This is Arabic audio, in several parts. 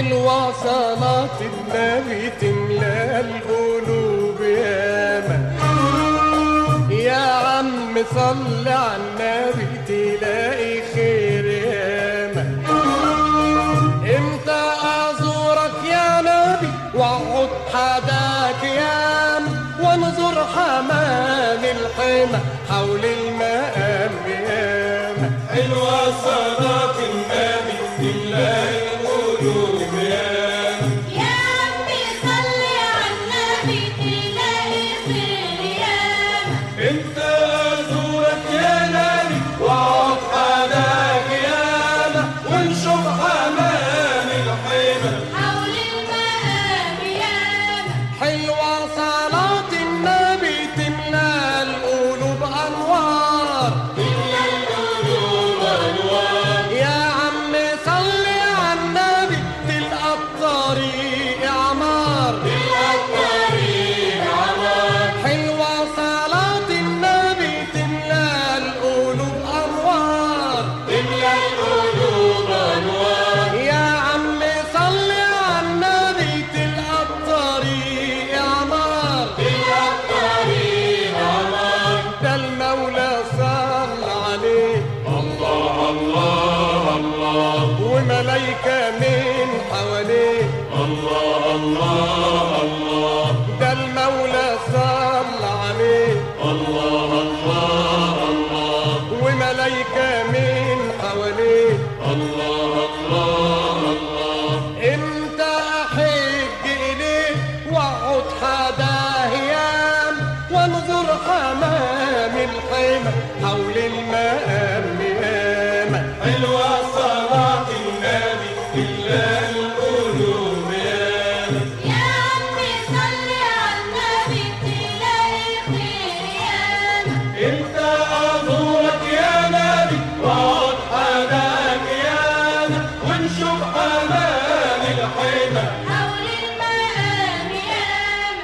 حلوة صلاة النبي تملى القلوب ياما. يا عم صل على النبي تلاقي خير ياما. امتى ازورك يا نبي واقعد حداك ياما، وانظر حمام الحمى حول المقام ياما. حلوة صلاة النبي تملى القلوب ياما. يا عمي صل على النبي تلاقي خير ياما. انت ازورك يا نبي واقعد حداك ياما، ونشوف حمام الحمى حول المقام ياما. حلوة صلاة النبي تملى القلوب أنوار. تملى القلوب أنوار. يا عم صل على النبي تلقى الطريق عمار. تلقى الطريق عمار. حلوة صلاة النبي تملى القلوب أنوار. تملى القلوب أنوار. يا عم صل على النبي تلقى الطريق عمار. تلقى الطريق عمار. ده المولى صل عليه الله الله الله وملايكة من حواليه. الله الله الله ده المولى صل عليه الله الله الله وملايكة من حواليه. الله الله الله امتى احج اليه واقعد حداه يام، وانظر حمام الحمى حول المقام ياما. حلوة صلاة النبي تملى القلوب ياما. يا عمي صل على النبي تلاقي خير ياما. انت ازورك يا نبي واقعد حداك ياما، ونشوف حمام الحمى حول المقام ياما.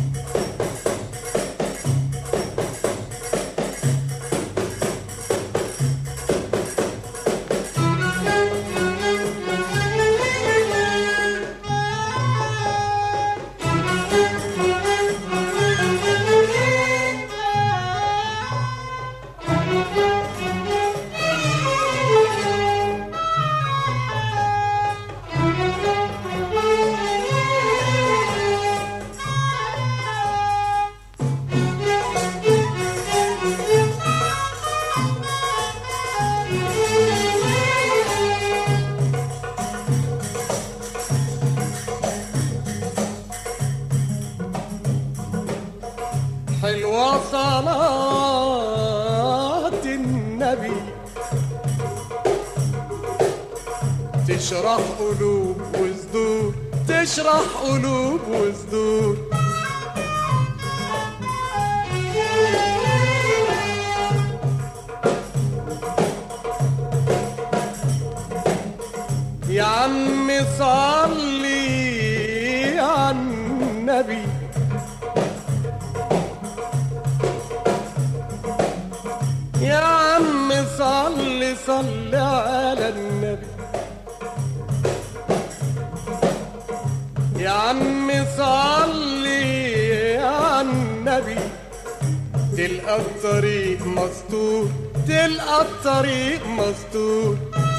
حلوة صلاة النبي تشرح قلوب وصدور، تشرح قلوب وصدور. يا عم صلي على النبي يا عم صلي صلي على النبي. يا عم صلي على النبي تلقى الطريق مستور، تلقى الطريق مستور.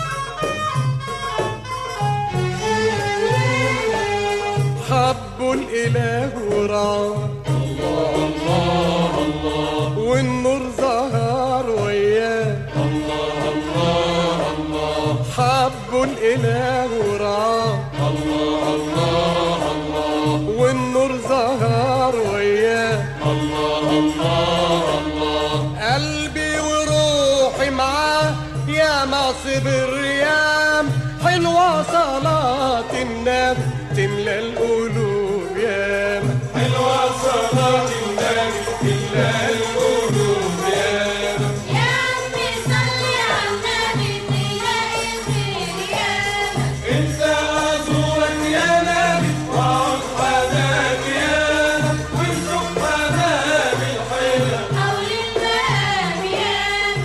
حبوا الإله وراه الله الله الله والنور ظهر وياه. الله الله الله حبوا الإله وراه الله الله الله والنور ظهر وياه. الله الله الله قلبي وروحي معاه يا ما صبر يام. حلوة صلاة النبي تملى القلوب ياما. حلوة صلاة النبي تملى القلوب ياما. يا عمي صل على النبي تلاقي خير ياما. انت ازورك يا نبي واقعد حداك ياما، ونشوف حمام الحمى حول المقام ياما.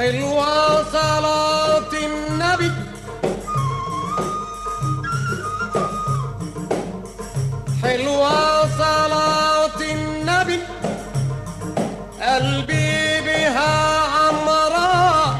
حلوة صلاة النبي حلوة صلاة النبي قلبي بها عمراء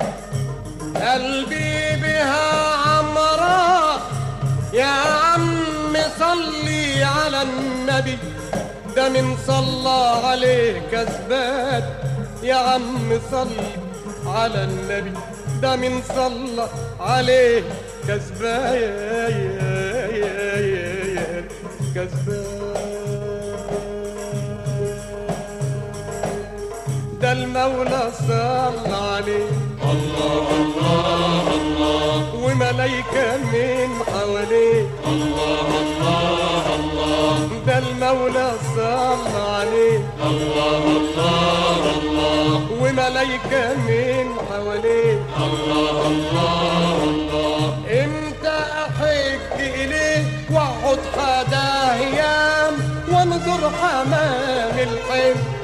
قلبي بها عمراء يا عم صلي على النبي ده من صلى عليه كذبان يا عم صلي على النبي ده من صلى عليه كذبان ده المولى صلى عليه الله الله الله وملايكة من حواليه الله الله الله ده المولى صلى عليه الله الله الله وملايكة من حواليه الله الله الله امتى احج اليه واقعد حدا ايام وانظر حمام الحب